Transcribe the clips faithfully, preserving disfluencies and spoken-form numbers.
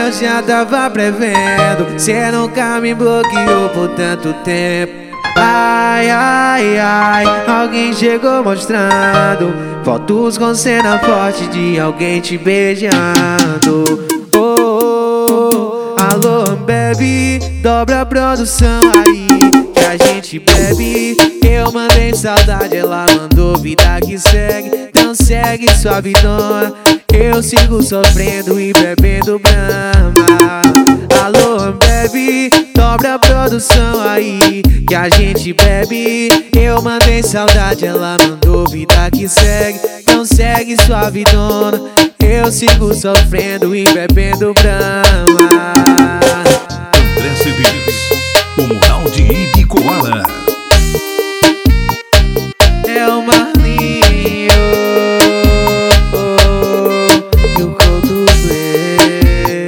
eu já tava prevendo. Cê nunca me bloqueou por tanto tempo. Ai, ai, ai, alguém chegou mostrando fotos com cena forte de alguém te beijando. Oh, oh, oh. Alô, bebe, dobra a produção aí que a gente bebe. Eu mandei saudade, ela mandou vida que segue. Então segue sua vidona, eu sigo sofrendo e bebendo Brahma. Alô, bebe, dobra a produção aí que a gente bebe. Eu mandei saudade, ela mandou vida que segue. Então segue sua vidona, eu sigo sofrendo e bebendo Brahma. André Cedeiros, o mural de Ibicoara. É o Marlinho e o Coldplay.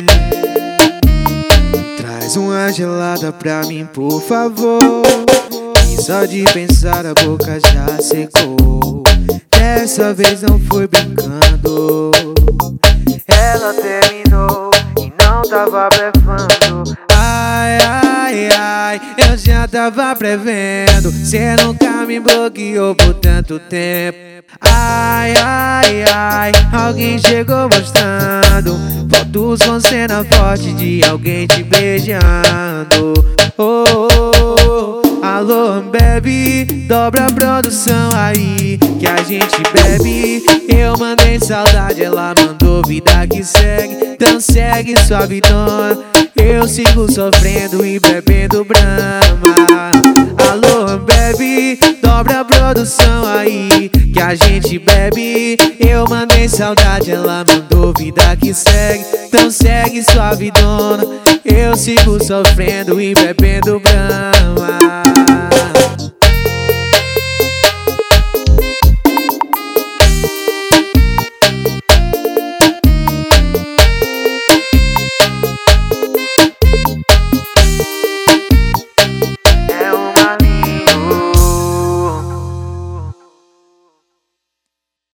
Traz uma gelada pra mim, por favor. E só de pensar a boca já secou. Dessa vez não foi brincando. Ela terminou e não tava blefando. Ai, ai, ai, eu já tava prevendo. Cê nunca me bloqueou por tanto tempo. Ai, ai, ai, alguém chegou mostrando fotos com cena forte de alguém te beijando. Oh, oh, oh. Alô, bebe, dobra a produção aí que a gente bebe. Eu mandei saudade, ela mandou vida que segue. Então segue sua vidona, eu sigo sofrendo e bebendo Brahma. Alô, bebe, dobra a produção aí que a gente bebe. Eu mandei saudade, ela mandou vida que segue. Então segue sua vidona, eu sigo sofrendo e bebendo Brahma.